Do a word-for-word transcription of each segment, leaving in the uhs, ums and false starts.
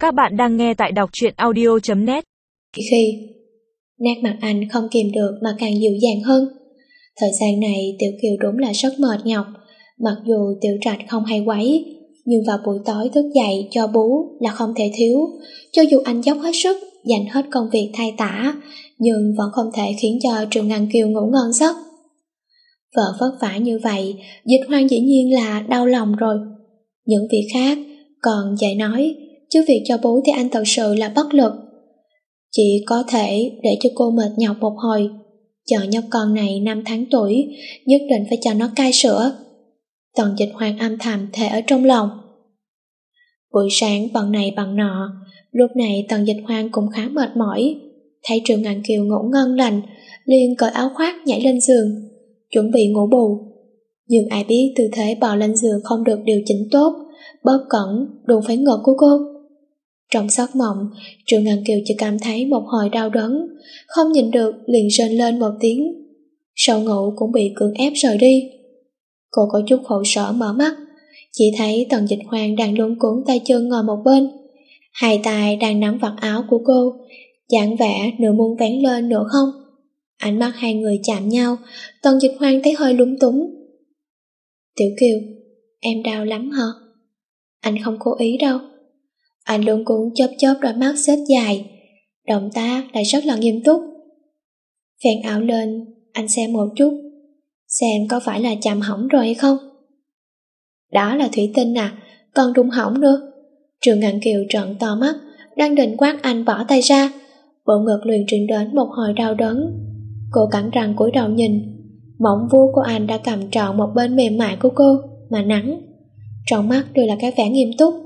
Các bạn đang nghe tại đọc truyện audio chấm net. Khi nét mặt anh không kìm được mà càng dịu dàng hơn. Thời gian này Tiểu Kiều đúng là rất mệt nhọc. Mặc dù Tiểu Trạch không hay quấy, nhưng vào buổi tối thức dậy cho bú là không thể thiếu. Cho dù anh dốc hết sức, dành hết công việc thay tả, nhưng vẫn không thể khiến cho Triệu Ngàn Kiều ngủ ngon giấc. Vợ vất vả như vậy, Dịch Hoang dĩ nhiên là đau lòng rồi. Những việc khác còn dễ nói, chứ việc cho bú thì anh thật sự là bất lực. Chỉ có thể để cho cô mệt nhọc một hồi, chờ nhóc con này năm tháng tuổi, nhất định phải cho nó cai sữa. Tần Dịch Hoang âm thầm thề ở trong lòng. Buổi sáng bận này bận nọ, lúc này Tần Dịch Hoang cũng khá mệt mỏi. Thấy Triệu Ngàn Kiều ngủ ngon lành, liền cởi áo khoác nhảy lên giường, chuẩn bị ngủ bù. Nhưng ai biết tư thế bò lên giường không được điều chỉnh tốt, bóp cẩn đụng phải ngực của cô. Trong giấc mộng, Triệu Ngàn Kiều chỉ cảm thấy một hồi đau đớn, không nhìn được liền rên lên một tiếng. Sau ngủ cũng bị cưỡng ép rời đi. Cô có chút khổ sở mở mắt, chỉ thấy Tần Dịch Hoang đang luống cuống tay chân ngồi một bên, hai tay đang nắm vạt áo của cô, dáng vẻ nửa muốn vén lên nửa không. Ánh mắt hai người chạm nhau, Tần Dịch Hoang thấy hơi lúng túng. Tiểu Kiều, em đau lắm hả? Anh không cố ý đâu. Anh luống cuống chớp chớp đôi mắt xếp dài, động tác lại rất là nghiêm túc. Phèn áo lên, anh xem một chút, xem có phải là chạm hỏng rồi hay không. Đó là thủy tinh à, còn đụng hỏng nữa. Triệu Ngạn Kiều trợn to mắt, đang định quát anh bỏ tay ra, bộ ngực liền truyền đến một hồi đau đớn. Cô cắn răng cúi đầu nhìn, mỏng vuốt của anh đã cầm trọn một bên mềm mại của cô mà nắng, trong mắt đều là cái vẻ nghiêm túc.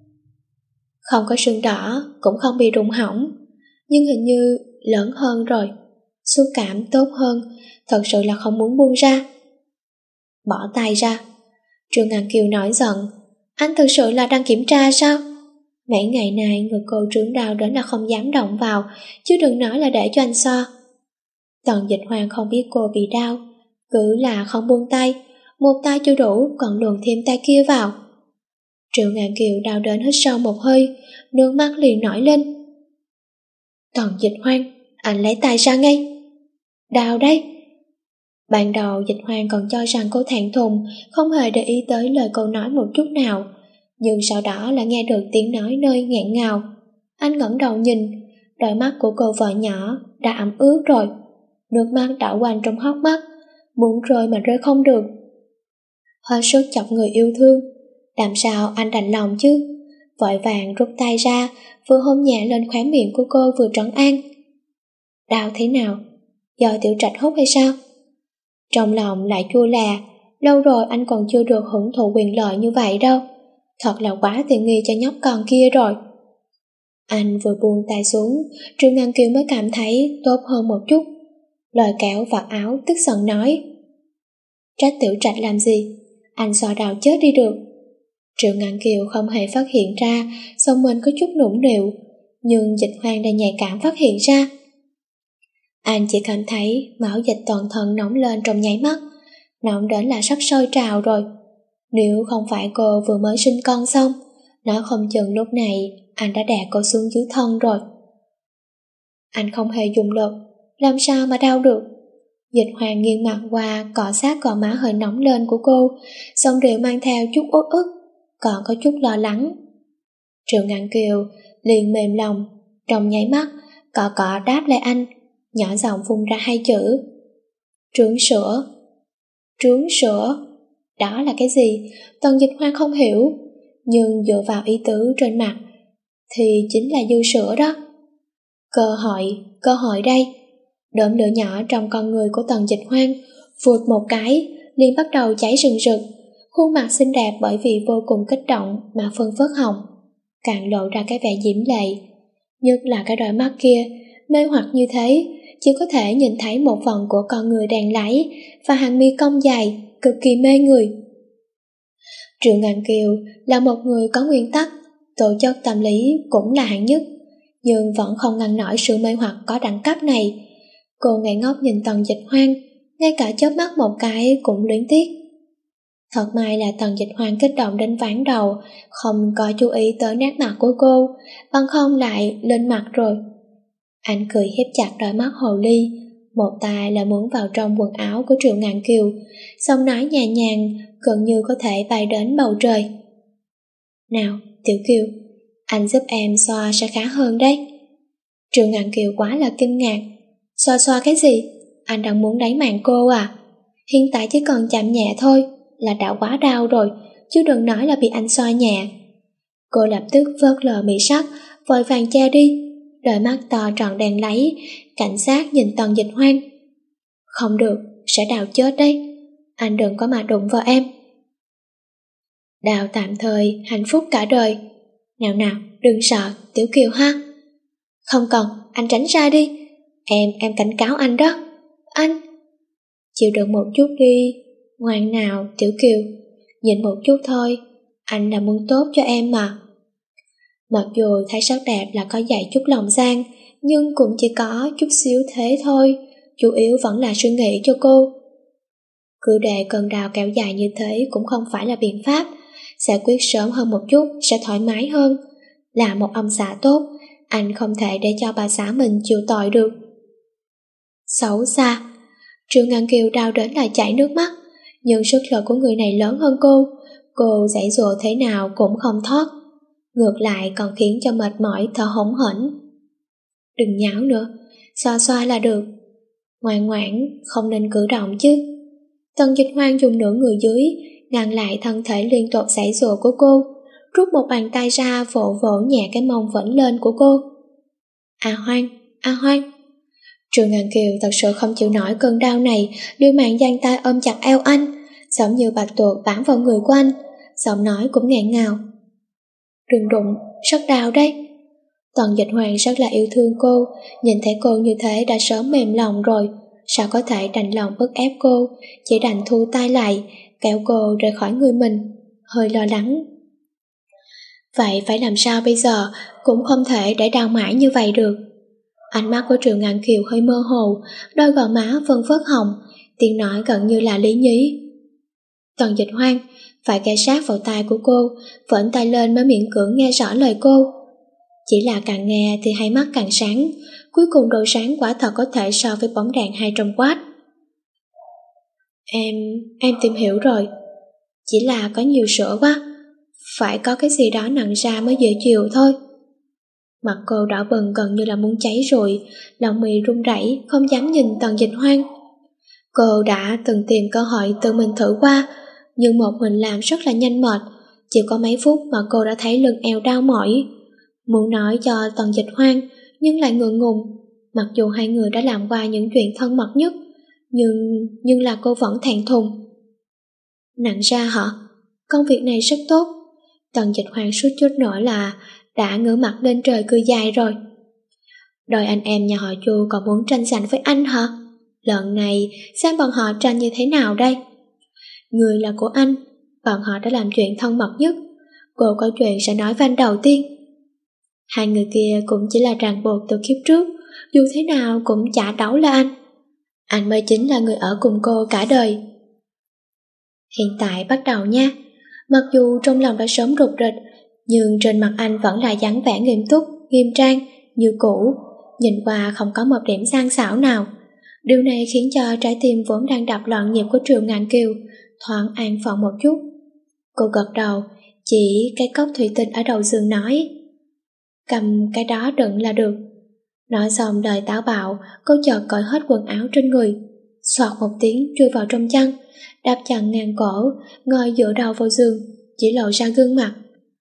Không có sưng đỏ, cũng không bị rụng hỏng, nhưng hình như lớn hơn rồi, xúc cảm tốt hơn, thật sự là không muốn buông ra. Bỏ tay ra. Triệu Ngạn Kiều nổi giận, anh thực sự là đang kiểm tra sao? Mấy ngày nay người cô trướng đau đến là không dám động vào, chứ đừng nói là để cho anh so. Tần Dịch Hoang không biết cô bị đau, cứ là không buông tay, một tay chưa đủ còn luồn thêm tay kia vào. Triệu Ngạn Kiều đau đến hít sâu một hơi, nước mắt liền nổi lên. Tần Dịch Hoang, anh lấy tay ra ngay. Đau đấy. Ban đầu Dịch Hoang còn cho rằng cô thẹn thùng, không hề để ý tới lời cô nói một chút nào, nhưng sau đó là nghe được tiếng nói nơi nghẹn ngào. Anh ngẩng đầu nhìn, đôi mắt của cô vợ nhỏ đã ẩm ướt rồi, nước mắt đảo quanh trong hốc mắt, muốn rơi mà rơi không được. Hơi sức chọc người yêu thương, làm sao anh đành lòng chứ? Vội vàng rút tay ra, vừa hôn nhẹ lên khóe miệng của cô vừa trấn an. Đau thế nào? Do Tiểu Trạch hút hay sao? Trong lòng lại chua là, lâu rồi anh còn chưa được hưởng thụ quyền lợi như vậy đâu, thật là quá tiện nghi cho nhóc con kia rồi. Anh vừa buông tay xuống, Triệu Ngạn Kiều mới cảm thấy tốt hơn một chút, lời kéo vạt áo tức giận nói. Trách Tiểu Trạch làm gì? Anh so đào chết đi được. Triệu Ngạn Kiều không hề phát hiện ra xong mình có chút nũng nịu, nhưng Dịch Hoang đã nhạy cảm phát hiện ra. Anh chỉ cảm thấy máu dịch toàn thân nóng lên trong nháy mắt, nóng đến là sắp sôi trào rồi. Nếu không phải cô vừa mới sinh con xong, nói không chừng lúc này anh đã đè cô xuống dưới thân rồi. Anh không hề dùng lực, làm sao mà đau được? Dịch Hoang nghiêng mặt qua cọ sát gò má hơi nóng lên của cô, xong đều mang theo chút uất ức, còn có chút lo lắng. Triệu Ngạn Kiều liền mềm lòng, trong nháy mắt cọ cọ đáp lại anh, nhỏ giọng phun ra hai chữ: trướng sữa. Trướng sữa? Đó là cái gì? Tần Dịch Hoang không hiểu, nhưng dựa vào ý tứ trên mặt thì chính là dư sữa đó. Cơ hội, cơ hội đây. Đốm lửa nhỏ trong con người của Tần Dịch Hoang vụt một cái liền bắt đầu cháy rừng rực, khuôn mặt xinh đẹp bởi vì vô cùng kích động mà phân phớt hồng, càng lộ ra cái vẻ diễm lệ, nhất là cái đôi mắt kia mê hoặc như thế, chỉ có thể nhìn thấy một phần của con người đang láy và hàng mi cong dài, cực kỳ mê người. Triệu Ngạn Kiều là một người có nguyên tắc, tổ chất tâm lý cũng là hạng nhất, nhưng vẫn không ngăn nổi sự mê hoặc có đẳng cấp này. Cô ngây ngốc nhìn Tần Dịch Hoang, ngay cả chớp mắt một cái cũng luyến tiếc. Thật may là Tần Dịch Hoang kích động đến ván đầu, không có chú ý tới nét mặt của cô, bằng không lại lên mặt rồi. Anh cười hiếp chặt đôi mắt hồ ly, một tay là muốn vào trong quần áo của Triệu Ngạn Kiều, giọng nói nhẹ nhàng, gần như có thể bay đến bầu trời. Nào, Tiểu Kiều, anh giúp em xoa sẽ khá hơn đấy. Triệu Ngạn Kiều quá là kinh ngạc. Xoa xoa cái gì? Anh đang muốn đánh mạng cô à? Hiện tại chỉ cần chạm nhẹ thôi là đã quá đau rồi, chứ đừng nói là bị anh xoa nhẹ. Cô lập tức vớt lờ mỹ sắc, vội vàng che đi, đôi mắt to tròn đèn lấy, cảnh giác nhìn Tần Dịch Hoang. Không được, sẽ đau chết đấy. Anh đừng có mà đụng vào em. Đau tạm thời, hạnh phúc cả đời. Nào nào, đừng sợ, Tiểu Kiều ha. Không cần, anh tránh ra đi. Em, em cảnh cáo anh đó. Anh. Chịu đựng một chút đi. Ngoan nào, Tiểu Kiều. Nhìn một chút thôi, anh là muốn tốt cho em mà. Mặc dù thấy sắc đẹp là có dạy chút lòng gian, nhưng cũng chỉ có chút xíu thế thôi, chủ yếu vẫn là suy nghĩ cho cô. Cứ để cơn đau kéo dài như thế cũng không phải là biện pháp, giải quyết sớm hơn một chút sẽ thoải mái hơn. Là một ông xã tốt, anh không thể để cho bà xã mình chịu tội được. Xấu xa. Triệu Ngạn Kiều đau đến lại chảy nước mắt, nhưng sức lực của người này lớn hơn cô, cô giãy giụa thế nào cũng không thoát, ngược lại còn khiến cho mệt mỏi thở hổn hển. Đừng nháo nữa, xoa xoa là được. Ngoan ngoãn, không nên cử động chứ. Tần Dịch Hoang dùng nửa người dưới ngăn lại thân thể liên tục giãy giụa của cô, rút một bàn tay ra vỗ vỗ nhẹ cái mông vẫn lên của cô. A Hoang, A Hoang. Triệu Ngạn Kiều thật sự không chịu nổi cơn đau này, liều mạng giang tay ôm chặt eo anh, giống như bạch tuộc bám vào người của anh, giọng nói cũng nghẹn ngào. Đừng đụng, rất đau đấy. Tần Dịch Hoang rất là yêu thương cô, nhìn thấy cô như thế đã sớm mềm lòng rồi, sao có thể đành lòng bức ép cô, chỉ đành thu tay lại, kéo cô rời khỏi người mình, hơi lo lắng. Vậy phải làm sao bây giờ, cũng không thể để đau mãi như vậy được. Ánh mắt của Triệu Ngạn Kiều hơi mơ hồ, đôi gò má vân phớt hồng, tiếng nói gần như là lý nhí. Tần Dịch Hoang phải ghé sát vào tai của cô, vẫn tay lên mới miễn cưỡng nghe rõ lời cô. Chỉ là càng nghe thì hai mắt càng sáng, cuối cùng độ sáng quả thật có thể so với bóng đèn hai trăm oát. Em, em tìm hiểu rồi. Chỉ là có nhiều sữa quá, phải có cái gì đó nặng ra mới dễ chịu thôi. Mặt cô đỏ bừng gần như là muốn cháy rồi, lòng mì run rẩy không dám nhìn Tần Dịch Hoang. Cô đã từng tìm cơ hội tự mình thử qua, nhưng một mình làm rất là nhanh mệt, chỉ có mấy phút mà cô đã thấy lưng eo đau mỏi. Muốn nói cho Tần Dịch Hoang, nhưng lại ngượng ngùng, mặc dù hai người đã làm qua những chuyện thân mật nhất, nhưng nhưng là cô vẫn thẹn thùng. Nặng ra hả? Công việc này rất tốt. Tần Dịch Hoang suýt chút nữa là đã ngửa mặt lên trời cười dài rồi. Đôi anh em nhà họ Chu còn muốn tranh giành với anh hả? Lần này xem bọn họ tranh như thế nào đây? Người là của anh, bọn họ đã làm chuyện thân mật nhất, cô có chuyện sẽ nói với anh đầu tiên. Hai người kia cũng chỉ là ràng buộc từ kiếp trước, dù thế nào cũng chả đấu là anh. Anh mới chính là người ở cùng cô cả đời. Hiện tại bắt đầu nha. Mặc dù trong lòng đã sớm rụt rịch, nhưng trên mặt anh vẫn là dáng vẻ nghiêm túc, nghiêm trang, như cũ, nhìn qua không có một điểm sang xảo nào. Điều này khiến cho trái tim vốn đang đập loạn nhịp của Triệu Ngạn Kiều thoáng an phận một chút. Cô gật đầu, chỉ cái cốc thủy tinh ở đầu giường nói, cầm cái đó đựng là được. Nói xong lời táo bạo, cô chợt cởi hết quần áo trên người, xoạt một tiếng chui vào trong chăn, đáp chăn ngang cổ, ngồi dựa đầu vào giường, chỉ lộ ra gương mặt.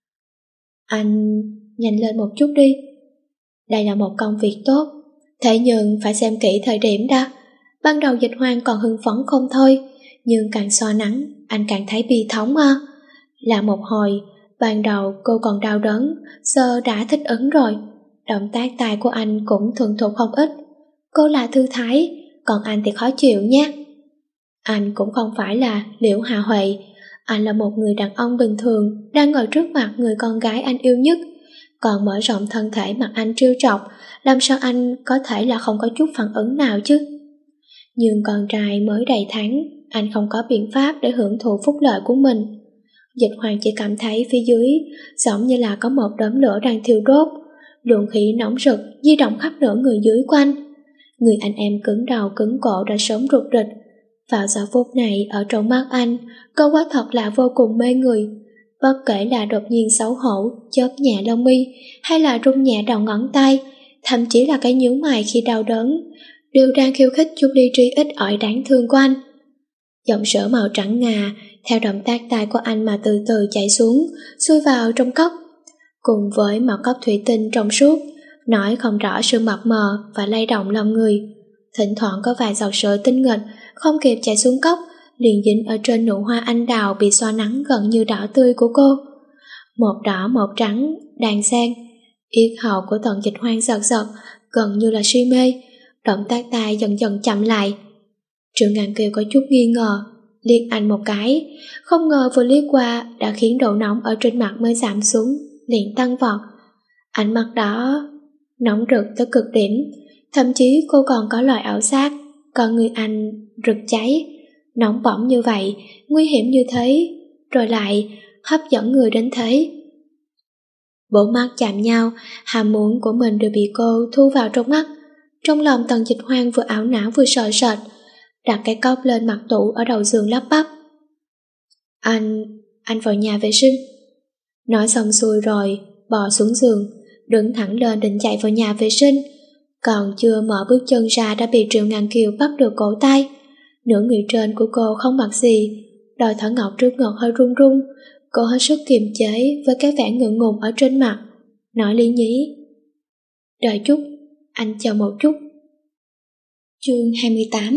Anh nhanh lên một chút đi. Đây là một công việc tốt, thế nhưng phải xem kỹ thời điểm đã. Ban đầu Dịch Hoang còn hưng phấn không thôi, nhưng càng so nắng, anh càng thấy bi thống à. Là một hồi, ban đầu cô còn đau đớn, giờ đã thích ứng rồi. Động tác tay của anh cũng thuần thục không ít. Cô là thư thái, còn anh thì khó chịu nha. Anh cũng không phải là Liễu Hạ Huệ, anh là một người đàn ông bình thường đang ngồi trước mặt người con gái anh yêu nhất, còn mở rộng thân thể mặt anh trêu chọc, làm sao anh có thể là không có chút phản ứng nào chứ. Nhưng con trai mới đầy tháng, anh không có biện pháp để hưởng thụ phúc lợi của mình. Dịch Hoàng chỉ cảm thấy phía dưới giống như là có một đốm lửa đang thiêu đốt, luồng khí nóng rực di động khắp nửa người dưới của anh. Người anh em cứng đầu cứng cổ đã sớm rụt rịch. Vào giờ phút này, ở trong mắt anh, cô quá thật là vô cùng mê người. Bất kể là đột nhiên xấu hổ, chớp nhẹ lông mi, hay là rung nhẹ đầu ngón tay, thậm chí là cái nhíu mày khi đau đớn, đều đang khiêu khích chút lý trí ít ỏi đáng thương của anh. Dòng sữa màu trắng ngà theo động tác tay của anh mà từ từ chảy xuống, xuôi vào trong cốc, cùng với một cốc thủy tinh trong suốt, nói không rõ sự mập mờ và lay động lòng người. Thỉnh thoảng có vài giọt sữa tinh nghịch không kịp chảy xuống cốc, liền dính ở trên nụ hoa anh đào bị xoa nắng gần như đỏ tươi của cô. Một đỏ một trắng đan xen, yết hầu của Tần Dịch Hoang giật giật, gần như là si mê. Động tác tay dần dần chậm lại. Triệu Ngạn Kiều có chút nghi ngờ, liếc anh một cái, không ngờ vừa liếc qua đã khiến độ nóng ở trên mặt mới giảm xuống, liền tăng vọt. Ánh mắt đó nóng rực tới cực điểm, thậm chí cô còn có loại ảo giác con người anh rực cháy, nóng bỏng như vậy, nguy hiểm như thế, rồi lại hấp dẫn người đến thế. Bốn mắt chạm nhau, ham muốn của mình đều bị cô thu vào trong mắt. Trong lòng Tần Dịch Hoang vừa ảo não vừa sợ sệt, đặt cái cốc lên mặt tủ ở đầu giường lắp bắp. Anh, anh vào nhà vệ sinh. Nói xong xuôi rồi, bò xuống giường, đứng thẳng lên định chạy vào nhà vệ sinh. Còn chưa mở bước chân ra đã bị Triệu Ngạn Kiều bắt được cổ tay. Nửa người trên của cô không mặc gì, đôi thỏ ngọc trước ngực hơi run run. Cô hết sức kiềm chế với cái vẻ ngượng ngùng ở trên mặt, nói lý nhí: đợi chút, anh chờ một chút. Chương hai mươi tám.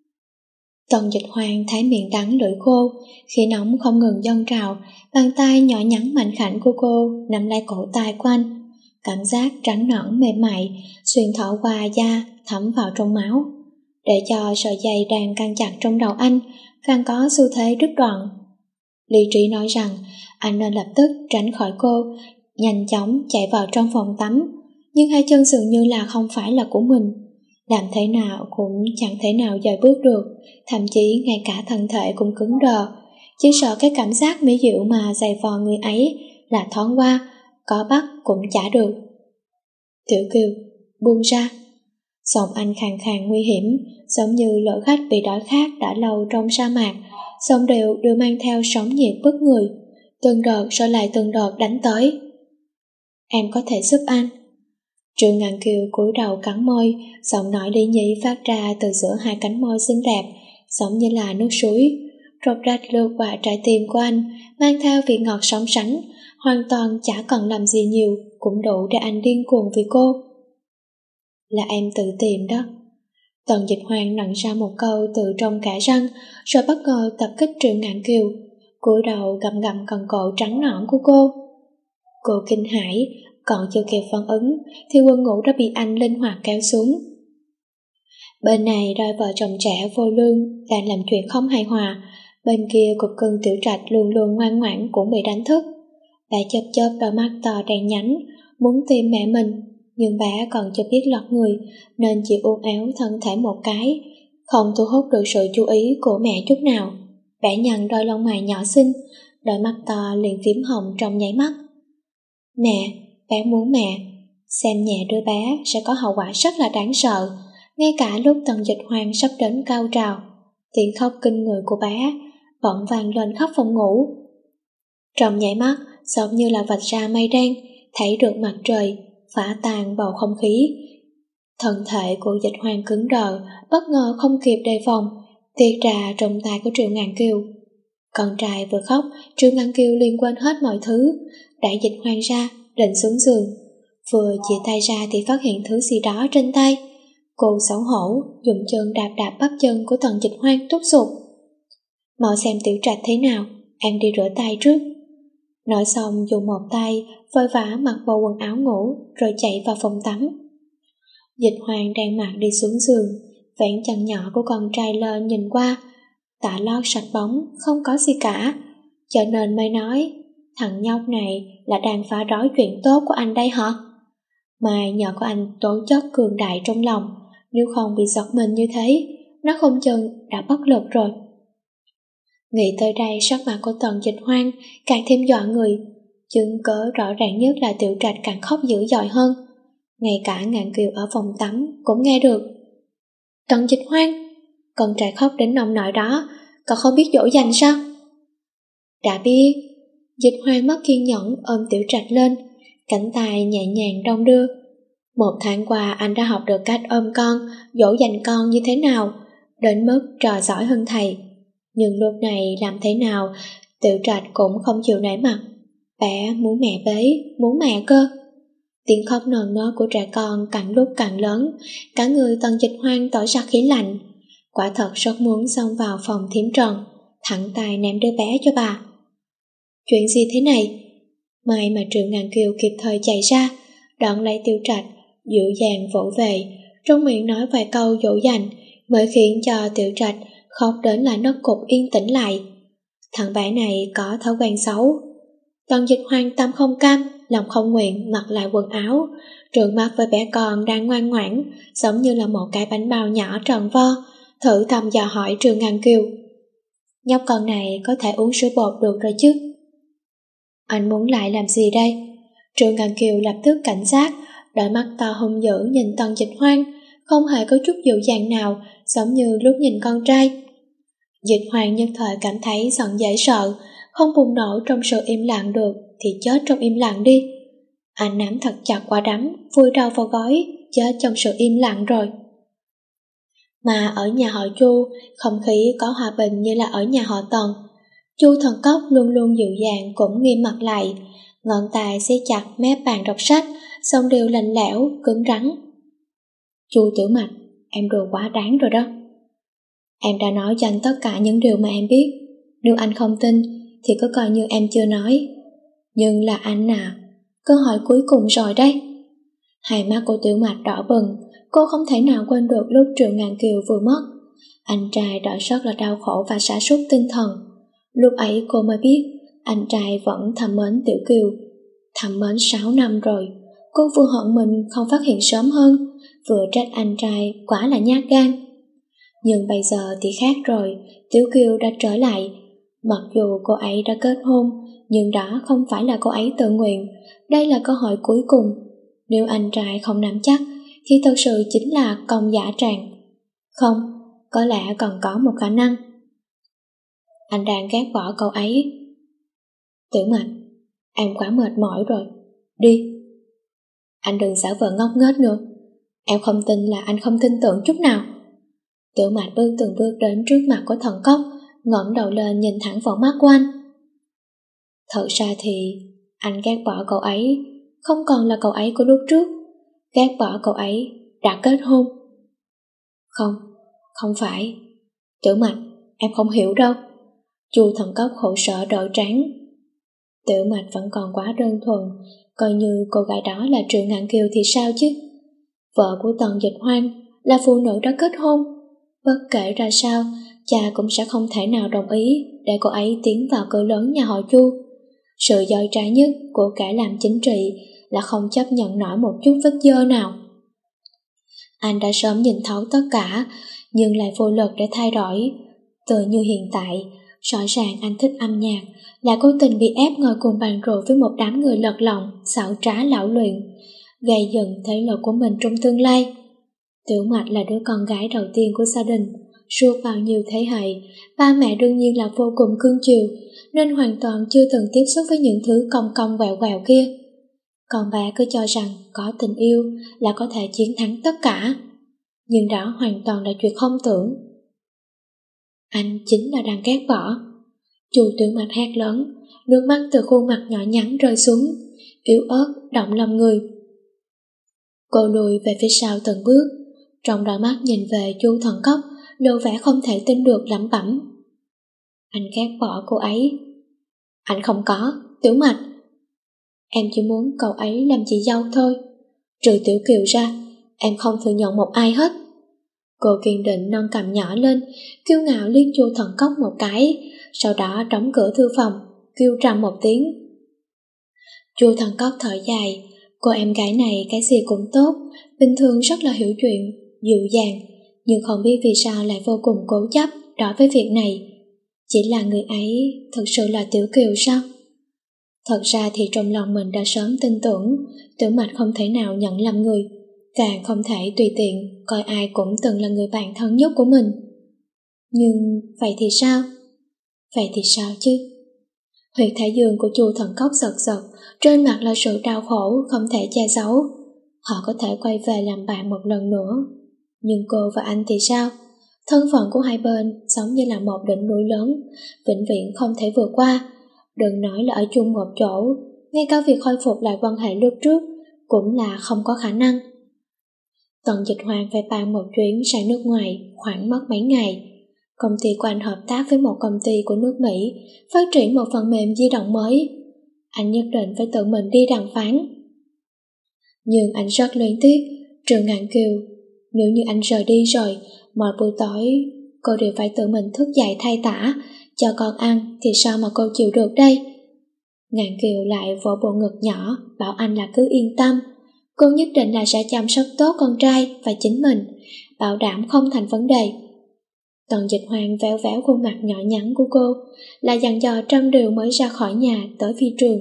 Tần Dịch Hoang thấy miệng đắng lưỡi khô, khí nóng không ngừng dâng trào, bàn tay nhỏ nhắn mảnh khảnh của cô nắm lấy cổ tay của anh. Cảm giác trắng nõn mềm mại xuyên thấu qua da thấm vào trong máu, để cho sợi dây đang căng chặt trong đầu anh càng có xu thế đứt đoạn. Lý trí nói rằng anh nên lập tức tránh khỏi cô, nhanh chóng chạy vào trong phòng tắm, nhưng hai chân dường như là không phải là của mình, làm thế nào cũng chẳng thể nào dời bước được, thậm chí ngay cả thân thể cũng cứng đờ, chỉ sợ cái cảm giác mỹ diệu mà giày vò người ấy là thoáng qua, có bắt cũng chả được. Tiểu Kiều, buông ra. Giọng anh khàn khàn nguy hiểm, giống như lũ khách bị đói khát đã lâu trong sa mạc, song đều đều mang theo sóng nhiệt bức người, từng đợt rồi lại từng đợt đánh tới. Em có thể giúp anh. Triệu Ngạn Kiều cúi đầu cắn môi, giọng nói lý nhí phát ra từ giữa hai cánh môi xinh đẹp, giống như là nước suối, rột rách lướt qua trái tim của anh, mang theo vị ngọt sóng sánh, hoàn toàn chả cần làm gì nhiều, cũng đủ để anh điên cuồng vì cô. Là em tự tìm đó. Tần Dịch Hoang nặn ra một câu từ trong kẽ răng, rồi bất ngờ tập kích Triệu Ngạn Kiều, cúi đầu gặm gặm cần cổ trắng nõn của cô. Cô kinh hãi, còn chưa kịp phản ứng thì quần ngủ đã bị anh linh hoạt kéo xuống. Bên này đôi vợ chồng trẻ vô lương đang làm chuyện không hài hòa, bên kia cục cưng Tiểu Trạch luôn luôn ngoan ngoãn cũng bị đánh thức. Bà chớp chớp đôi mắt to đen nhánh, muốn tìm mẹ mình, nhưng bà còn chưa biết lọt người nên chỉ uốn éo thân thể một cái, không thu hút được sự chú ý của mẹ chút nào. Bà nhăn đôi lông mày nhỏ xinh, đôi mắt to liền phím hồng trong nháy mắt. Mẹ, bé muốn mẹ. Xem nhẹ đứa bé sẽ có hậu quả rất là đáng sợ. Ngay cả lúc Tần Dịch Hoang sắp đến cao trào, tiếng khóc kinh người của bé vẫn vang lên khắp phòng ngủ. Trong nháy mắt, giống như là vạch ra mây đen, thấy được mặt trời, phá tan bầu không khí. Thân thể của Dịch Hoang cứng đờ, bất ngờ không kịp đề phòng, tiết ra trong tay của Triệu Ngạn Kiều. Con trai vừa khóc, Triệu Ngạn Kiều liền quên hết mọi thứ, đẩy Dịch Hoang ra, định xuống giường. Vừa chia tay ra thì phát hiện thứ gì đó trên tay. Cô xấu hổ, dùng chân đạp đạp bắp chân của Tần Dịch Hoang thúc giục. Mau xem Tiểu Trạch thế nào, em đi rửa tay trước. Nói xong dùng một tay vội vã mặc bộ quần áo ngủ rồi chạy vào phòng tắm. Dịch Hoang đang mặc đi xuống giường, vén chân nhỏ của con trai lên nhìn qua, tả lót sạch bóng, không có gì cả, cho nên mới nói, thằng nhóc này là đang phá rối chuyện tốt của anh đây hả? Mà nhờ có anh tố chất cường đại trong lòng, nếu không bị giật mình như thế, nó không chừng đã bất lực rồi. Nghĩ tới đây sắc mặt của Tần Dịch Hoang càng thêm dọa người, chứng cớ rõ ràng nhất là Tiểu Trạch càng khóc dữ dội hơn. Ngay cả Ngạn Kiều ở phòng tắm cũng nghe được. Tần Dịch Hoang, con trai khóc đến nông nỗi đó, cậu không biết dỗ dành sao? Đã biết. Dịch Hoang mất kiên nhẫn ôm Tiểu Trạch lên, cánh tay nhẹ nhàng đong đưa. Một tháng qua anh đã học được cách ôm con, dỗ dành con như thế nào, đến mức trò giỏi hơn thầy. Nhưng lúc này làm thế nào, Tiểu Trạch cũng không chịu nể mặt. Bé muốn mẹ bế, muốn mẹ cơ. Tiếng khóc nờn nớt của trẻ con càng lúc càng lớn, cả người Tần Dịch Hoang tỏ ra khí lạnh. Quả thật rất muốn xông vào phòng Thiểm Trần, thẳng tay ném đứa bé cho bà. Chuyện gì thế này? May mà Triệu Ngạn Kiều kịp thời chạy ra, đón lấy Tiểu Trạch, dịu dàng vỗ về, trong miệng nói vài câu dỗ dành, mới khiến cho Tiểu Trạch khóc đến là nấc cục yên tĩnh lại. Thằng bé này có thói quen xấu. Tần Dịch Hoang tâm không cam, lòng không nguyện mặc lại quần áo, trợn mắt với bé con đang ngoan ngoãn, giống như là một cái bánh bao nhỏ tròn vo, thử thăm dò hỏi Triệu Ngạn Kiều. Nhóc con này có thể uống sữa bột được rồi chứ? Anh muốn lại làm gì đây? Triệu Ngạn Kiều lập tức cảnh giác, đôi mắt to hung dữ nhìn Tần Dịch Hoang, không hề có chút dịu dàng nào, giống như lúc nhìn con trai. Dịch Hoang nhất thời cảm thấy giận dễ sợ, không bùng nổ trong sự im lặng được thì chết trong im lặng đi. Anh nắm thật chặt quả đấm, vùi đầu vào gối, chết trong sự im lặng rồi. Mà ở nhà họ Chu, không khí có hòa bình như là ở nhà họ Tần. Chu Thần Cốc luôn luôn dịu dàng cũng nghiêm mặt lại, ngón tay siết chặt mép bàn đọc sách, song đều lạnh lẽo, cứng rắn. Chu Tiểu Mạch, em đùa quá đáng rồi đó. Em đã nói cho anh tất cả những điều mà em biết, nếu anh không tin thì cứ coi như em chưa nói. Nhưng là anh à, cơ hội cuối cùng rồi đấy. Hai mắt của Tiểu Mạch đỏ bừng, cô không thể nào quên được lúc Triệu Ngạn Kiều vừa mất. Anh trai đã rất là đau khổ và sa sút tinh thần. Lúc ấy cô mới biết anh trai vẫn thầm mến Tiểu Kiều. Thầm mến sáu năm rồi, cô vừa hận mình không phát hiện sớm hơn, vừa trách anh trai quả là nhát gan. Nhưng bây giờ thì khác rồi, Tiểu Kiều đã trở lại. Mặc dù cô ấy đã kết hôn, nhưng đó không phải là cô ấy tự nguyện, đây là cơ hội cuối cùng. Nếu anh trai không nắm chắc, thì thật sự chính là công giả tràng. Không, có lẽ còn có một khả năng. Anh đang ghét bỏ cậu ấy. Tiểu Mạch, em quá mệt mỏi rồi, đi. Anh đừng giả vờ ngốc nghếch nữa, em không tin là anh không tin tưởng chút nào. Tiểu Mạch bước từng bước đến trước mặt của Thần Cốc, ngẩng đầu lên nhìn thẳng vào mắt của anh. Thật ra thì anh ghét bỏ cậu ấy không còn là cậu ấy của lúc trước, ghét bỏ cậu ấy đã kết hôn. Không, không phải. Tiểu Mạch, em không hiểu đâu. Chu Thần Cốc khổ sở đỡ trán. Tiểu Mạch vẫn còn quá đơn thuần, coi như cô gái đó là Triệu Ngạn Kiều thì sao chứ. Vợ của Tần Dịch Hoang là phụ nữ đã kết hôn, bất kể ra sao, cha cũng sẽ không thể nào đồng ý để cô ấy tiến vào cửa lớn nhà họ Chu. Sự dối trá nhất của kẻ làm chính trị là không chấp nhận nổi một chút vết dơ nào. Anh đã sớm nhìn thấu tất cả, nhưng lại vô lực để thay đổi. Tự như hiện tại, rõ ràng anh thích âm nhạc, là cố tình bị ép ngồi cùng bàn rượu với một đám người lật lọng, xảo trá lão luyện, gây dựng thế lực của mình trong tương lai. Tiểu Mạch là đứa con gái đầu tiên của gia đình, suốt bao nhiêu thế hệ, ba mẹ đương nhiên là vô cùng cưng chiều, nên hoàn toàn chưa từng tiếp xúc với những thứ cong cong quẹo quẹo kia. Còn bé cứ cho rằng có tình yêu là có thể chiến thắng tất cả, nhưng đó hoàn toàn là chuyện không tưởng. Anh chính là đang ghét bỏ. Chu Tiểu Mạch hét lớn, nước mắt từ khuôn mặt nhỏ nhắn rơi xuống, yếu ớt động lòng người. Cô lùi về phía sau từng bước, trong đôi mắt nhìn về Chu Thần Cốc, lộ vẻ không thể tin được lẩm bẩm. Anh ghét bỏ cô ấy. Anh không có, Tiểu Mạch. Em chỉ muốn cậu ấy làm chị dâu thôi. Trừ Tiểu Kiều ra, em không thừa nhận một ai hết. Cô kiên định nâng cằm nhỏ lên, kiêu ngạo liếc Chu Thần Cốc một cái, sau đó đóng cửa thư phòng, kêu trầm một tiếng. Chu Thần Cốc thở dài, cô em gái này cái gì cũng tốt, bình thường rất là hiểu chuyện, dịu dàng, nhưng không biết vì sao lại vô cùng cố chấp đối với việc này. Chỉ là người ấy thật sự là Tiểu Kiều sao? Thật ra thì trong lòng mình đã sớm tin tưởng Tiểu Mạch không thể nào nhận lầm người, càng không thể tùy tiện coi ai cũng từng là người bạn thân nhất của mình. Nhưng vậy thì sao? Vậy thì sao chứ? Huyệt thái dương của Chu Thần Cốc giật giật, trên mặt là sự đau khổ không thể che giấu. Họ có thể quay về làm bạn một lần nữa, nhưng cô và anh thì sao? Thân phận của hai bên giống như là một đỉnh núi lớn, vĩnh viễn không thể vượt qua. Đừng nói là ở chung một chỗ, ngay cả việc khôi phục lại quan hệ lúc trước cũng là không có khả năng. Tần Dịch Hoàng phải bàn một chuyến sang nước ngoài khoảng mất mấy ngày. Công ty của anh hợp tác với một công ty của nước Mỹ, phát triển một phần mềm di động mới. Anh nhất định phải tự mình đi đàm phán. Nhưng anh rất luyến tiếc Trường Ngạn Kiều. Nếu như anh rời đi rồi, mọi buổi tối cô đều phải tự mình thức dậy thay tã, cho con ăn thì sao mà cô chịu được đây? Ngạn Kiều lại vỗ bộ ngực nhỏ, bảo anh là cứ yên tâm. Cô nhất định là sẽ chăm sóc tốt con trai và chính mình, bảo đảm không thành vấn đề. Tần Dịch Hoàng véo véo khuôn mặt nhỏ nhắn của cô, là dặn dò trăm điều mới ra khỏi nhà tới phi trường.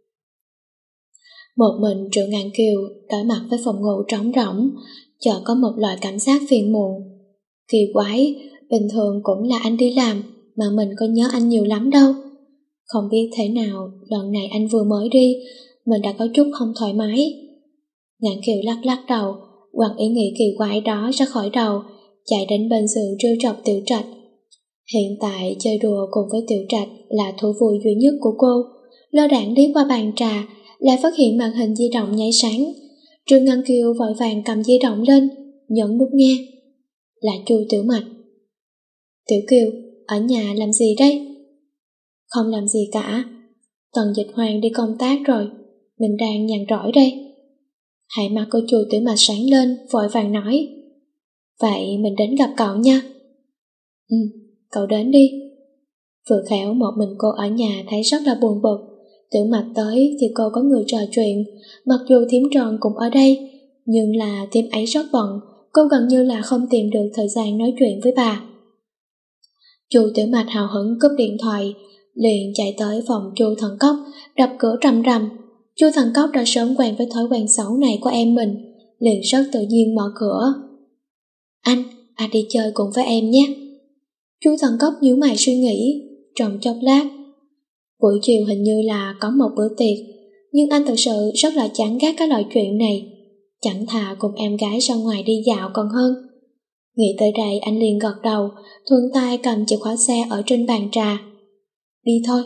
Một mình Triệu Ngạn Kiều đối mặt với phòng ngủ trống rỗng, chợt có một loại cảm giác phiền muộn. Kỳ quái, bình thường cũng là anh đi làm, mà mình có nhớ anh nhiều lắm đâu. Không biết thế nào, lần này anh vừa mới đi, mình đã có chút không thoải mái. Ngạn Kiều lắc lắc đầu, quăng ý nghĩ kỳ quái đó ra khỏi đầu, chạy đến bên giường trêu chọc Tiểu Trạch. Hiện tại chơi đùa cùng với Tiểu Trạch là thú vui duy nhất của cô. Lơ đãng đi qua bàn trà, lại phát hiện màn hình di động nháy sáng. Trương Ngân Kiều vội vàng cầm di động lên, nhấn nút nghe. Là Chu Tiểu Mạch. Tiểu Kiều, ở nhà làm gì đây? Không làm gì cả. Tần Dịch Hoàng đi công tác rồi, mình đang nhàn rỗi đây. Hai mắt của Chu Tiểu Mạch sáng lên, vội vàng nói. Vậy mình đến gặp cậu nha. Ừ, cậu đến đi. Vừa khéo một mình cô ở nhà thấy rất là buồn bực. Tiểu Mạch tới thì cô có người trò chuyện, mặc dù thím tròn cũng ở đây, nhưng là thím ấy rất bận, cô gần như là không tìm được thời gian nói chuyện với bà. Chu Tiểu Mạch hào hứng cúp điện thoại, liền chạy tới phòng Chu Thần Cốc, đập cửa rầm rầm. Chu Thần Cốc đã sớm quen với thói quen xấu này của em mình, liền rất tự nhiên mở cửa. Anh, anh đi chơi cùng với em nhé. Chu Thần Cốc nhíu mày suy nghĩ, trong chốc lát. Buổi chiều hình như là có một bữa tiệc, nhưng anh thật sự rất là chán ghét cái loại chuyện này. Chẳng thà cùng em gái ra ngoài đi dạo còn hơn. Nghĩ tới đây anh liền gật đầu, thuận tay cầm chìa khóa xe ở trên bàn trà. Đi thôi.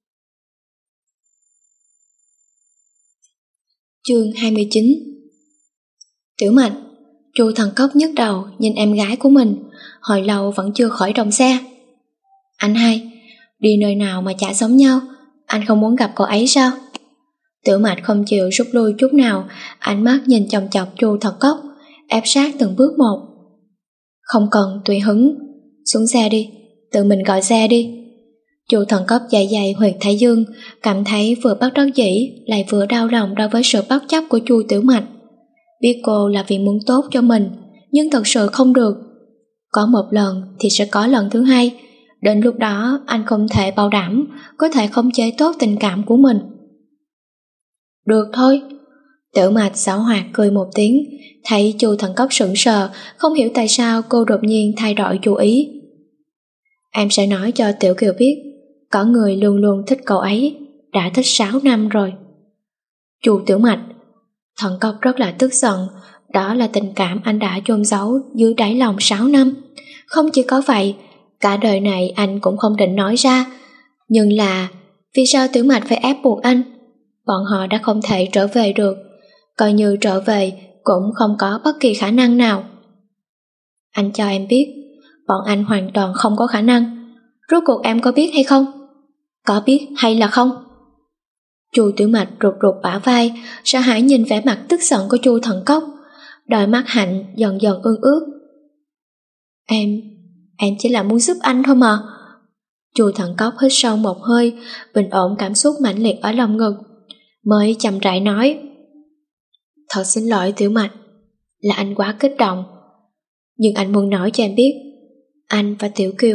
Chương hai mươi chín. Tiểu Mạch. Chu Thần Cốc nhức đầu nhìn em gái của mình, hồi lâu vẫn chưa khởi động xe. Anh hai, đi nơi nào mà chả giống nhau, anh không muốn gặp cô ấy sao? Tiểu Mạch không chịu rút lui chút nào, ánh mắt nhìn chòng chọc Chu Thần Cốc, ép sát từng bước một. Không cần tùy hứng, xuống xe đi, tự mình gọi xe đi. Chu Thần Cốc dày dày huyệt thái dương, cảm thấy vừa bất đắc dĩ lại vừa đau lòng đối với sự bất chấp của Chu Tiểu Mạch. Biết cô là vì muốn tốt cho mình, nhưng thật sự không được. Có một lần thì sẽ có lần thứ hai, đến lúc đó anh không thể bảo đảm có thể khống chế tốt tình cảm của mình. Được thôi. Tiểu Mạch xảo hoạt cười một tiếng, thấy Chu Thần Cốc sững sờ, không hiểu tại sao cô đột nhiên thay đổi chủ ý. Em sẽ nói cho Tiểu Kiều biết, có người luôn luôn thích cậu ấy, đã thích sáu năm rồi. Chu Tiểu Mạch. Thần Cốc rất là tức giận, đó là tình cảm anh đã chôn giấu dưới đáy lòng sáu năm. Không chỉ có vậy, cả đời này anh cũng không định nói ra. Nhưng là, vì sao Tiểu Mạch phải ép buộc anh? Bọn họ đã không thể trở về được, coi như trở về cũng không có bất kỳ khả năng nào. Anh cho em biết, bọn anh hoàn toàn không có khả năng. Rốt cuộc em có biết hay không? Có biết hay là không? Chu Tiểu Mạch rụt rụt bả vai, sợ hãi nhìn vẻ mặt tức giận của Chu Thần Cốc, đôi mắt hạnh dần dần ương ướt. Em, em chỉ là muốn giúp anh thôi mà. Chu Thần Cốc hít sâu một hơi, bình ổn cảm xúc mãnh liệt ở lòng ngực, mới chậm rãi nói. Thật xin lỗi Tiểu Mạch, là anh quá kích động. Nhưng anh muốn nói cho em biết, anh và Tiểu Kiều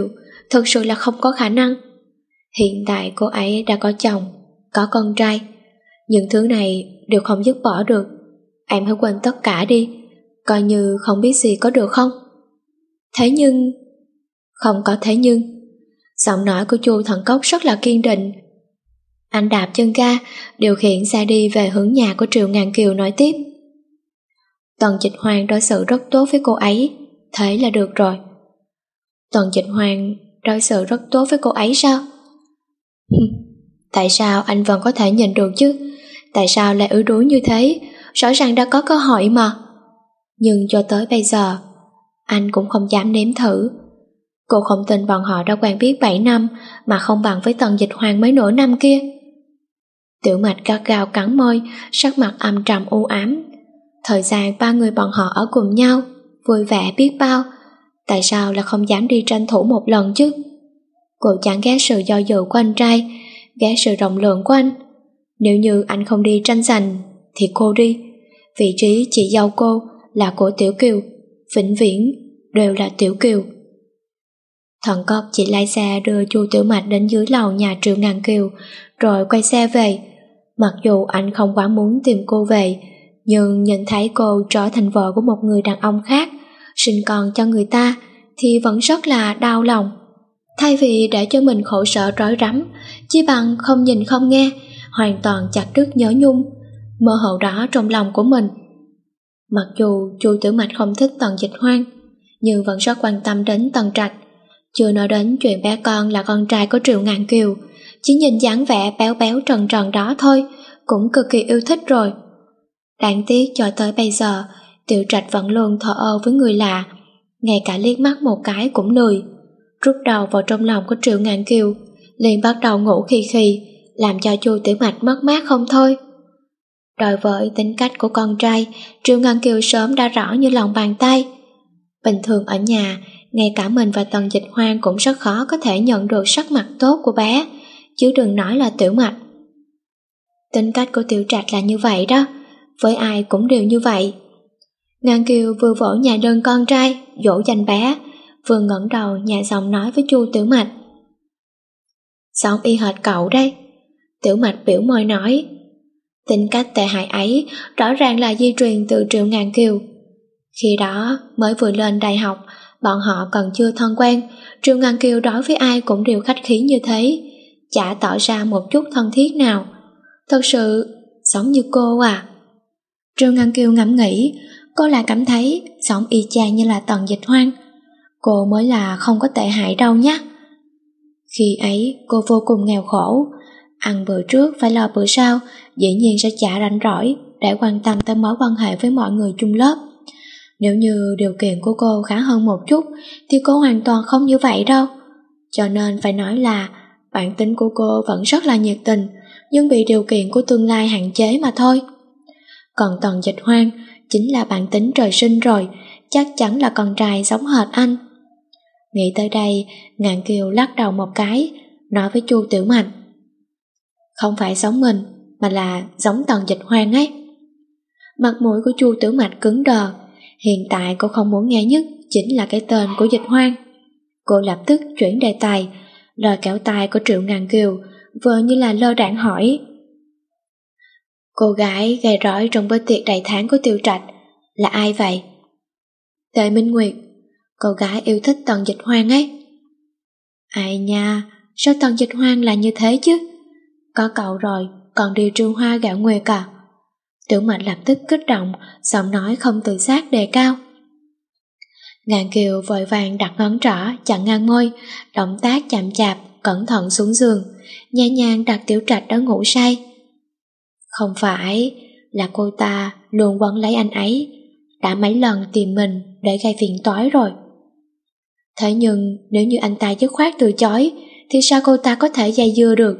thực sự là không có khả năng. Hiện tại cô ấy đã có chồng, có con trai. Những thứ này đều không dứt bỏ được. Em hãy quên tất cả đi, coi như không biết gì có được không? Thế nhưng... Không có thế nhưng. Giọng nói của Chu Thần Cốc rất là kiên định. Anh đạp chân ga, điều khiển xe đi về hướng nhà của Triệu Ngàn Kiều, nói tiếp. Tần Dịch Hoang đối xử rất tốt với cô ấy, thế là được rồi. Tần Dịch Hoang đối xử rất tốt với cô ấy sao? Tại sao anh vẫn có thể nhìn được chứ? Tại sao lại yếu đuối như thế? Rõ ràng đã có cơ hội mà. Nhưng cho tới bây giờ, anh cũng không dám nếm thử. Cô không tin bọn họ đã quen biết bảy năm mà không bằng với Tần Dịch Hoang mấy nửa năm kia. Tiểu Mạch gắt gao cắn môi, sắc mặt âm trầm u ám. Thời gian ba người bọn họ ở cùng nhau, vui vẻ biết bao. Tại sao là không dám đi tranh thủ một lần chứ? Cô chẳng ghét sự do dự của anh trai, ghét sự rộng lượng của anh. Nếu như anh không đi tranh giành thì cô đi. Vị trí chị dâu cô là của Tiểu Kiều, vĩnh viễn đều là Tiểu Kiều. Thần Cốc chỉ lái xe đưa Chu Tiểu Mạch đến dưới lầu nhà Triệu Ngàn Kiều, rồi quay xe về. Mặc dù anh không quá muốn tìm cô về, nhưng nhìn thấy cô trở thành vợ của một người đàn ông khác, sinh con cho người ta, thì vẫn rất là đau lòng. Thay vì để cho mình khổ sở rối rắm, chỉ bằng không nhìn không nghe, hoàn toàn chặt đứt nhớ nhung, mơ hồ đó trong lòng của mình. Mặc dù Chu Tiểu Mạch không thích Tần Dịch Hoang, nhưng vẫn rất quan tâm đến Tần Trạch. Chưa nói đến chuyện bé con là con trai của Triệu Ngàn Kiều, chỉ nhìn dáng vẻ béo béo trần trần đó thôi cũng cực kỳ yêu thích rồi. Đáng tiếc cho tới bây giờ Tiểu Trạch vẫn luôn thờ ơ với người lạ, ngay cả liếc mắt một cái cũng lười. Rút đầu vào trong lòng của Triệu Ngàn Kiều, liền bắt đầu ngủ khì khì, làm cho Chu Tiểu Mạch mất mát không thôi. Đối với tính cách của con trai, Triệu Ngàn Kiều sớm đã rõ như lòng bàn tay. Bình thường ở nhà, ngay cả mình và Tần Dịch Hoang cũng rất khó có thể nhận được sắc mặt tốt của bé, chứ đừng nói là Tiểu Mạch. Tính cách của Tiểu Trạch là như vậy đó, với ai cũng đều như vậy. Ngàn Kiều vừa vỗ nhẹ lưng con trai, dỗ dành bé, vừa ngẩng đầu nhẹ giọng nói với Chu Tiểu Mạch. Giống y hệt cậu đây. Tiểu Mạch biểu môi nói. Tính cách tệ hại ấy rõ ràng là di truyền từ Triệu Ngàn Kiều. Khi đó mới vừa lên đại học, bọn họ còn chưa thân quen, Triệu Ngàn Kiều đối với ai cũng đều khách khí như thế, chả tỏ ra một chút thân thiết nào. Thật sự giống như cô à. Triệu Ngàn Kiều ngẫm nghĩ, cô lại cảm thấy giống y chang như là Tần Dịch Hoang. Cô mới là không có tệ hại đâu nhé. Khi ấy cô vô cùng nghèo khổ, ăn bữa trước phải lo bữa sau, dĩ nhiên sẽ chả rảnh rỗi để quan tâm tới mối quan hệ với mọi người chung lớp. Nếu như điều kiện của cô khá hơn một chút thì cô hoàn toàn không như vậy đâu. Cho nên phải nói là bản tính của cô vẫn rất là nhiệt tình, nhưng bị điều kiện của tương lai hạn chế mà thôi. Còn Tần Dịch Hoang chính là bản tính trời sinh rồi, chắc chắn là con trai giống hệt anh. Nghĩ tới đây, Ngạn Kiều lắc đầu một cái, nói với Chu Tiểu Mạch. Không phải giống mình, mà là giống Tần Dịch Hoang ấy. Mặt mũi của Chu Tiểu Mạch cứng đờ. Hiện tại cô không muốn nghe nhất chính là cái tên của Dịch Hoang. Cô lập tức chuyển đề tài, lời kéo tai của Triệu Ngàn Kiều vờ như là lơ đãng hỏi. Cô gái gây rối trong bữa tiệc đầy tháng của Tiêu Trạch là ai vậy? Tề Minh Nguyệt, cô gái yêu thích Tần Dịch Hoang ấy. Ai nha, sao Tần Dịch Hoang là như thế chứ? Có cậu rồi, còn điều Trương Hoa gạo nguyệt à? Tiểu Mạch lập tức kích động, giọng nói không tự giác đề cao. Ngạn Kiều vội vàng đặt ngón trỏ chặn ngang môi, động tác chậm chạp, cẩn thận xuống giường, nhẹ nhàng đặt Tiểu Trạch đó ngủ say. Không phải, là cô ta luôn quấn lấy anh ấy, đã mấy lần tìm mình để gây phiền toái rồi. Thế nhưng nếu như anh ta dứt khoát từ chối, thì sao cô ta có thể dây dưa được?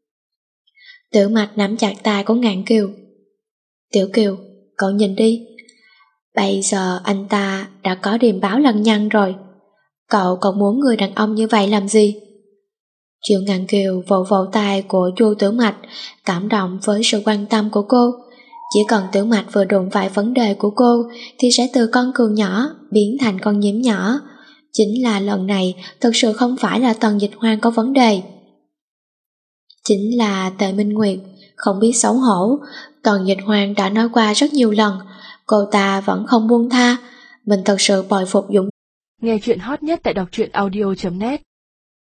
Tiểu Mạch nắm chặt tay của Ngạn Kiều. Tiểu Kiều, cậu nhìn đi. Bây giờ anh ta đã có điềm báo lăng nhăng rồi. Cậu còn muốn người đàn ông như vậy làm gì? Triệu Ngạn Kiều vỗ vỗ tay của Chu Tiểu Mạch, cảm động với sự quan tâm của cô. Chỉ cần Tiểu Mạch vừa đụng phải vấn đề của cô thì sẽ từ con cừu nhỏ biến thành con nhím nhỏ. Chính là lần này thực sự không phải là Tần Dịch Hoang có vấn đề. Chính là Tề Minh Nguyệt không biết xấu hổ. Tần Dịch Hoang đã nói qua rất nhiều lần, cô ta vẫn không buông tha. Mình thật sự bội phục dũng. Nghe chuyện hot nhất tại đọc truyện audio chấm net.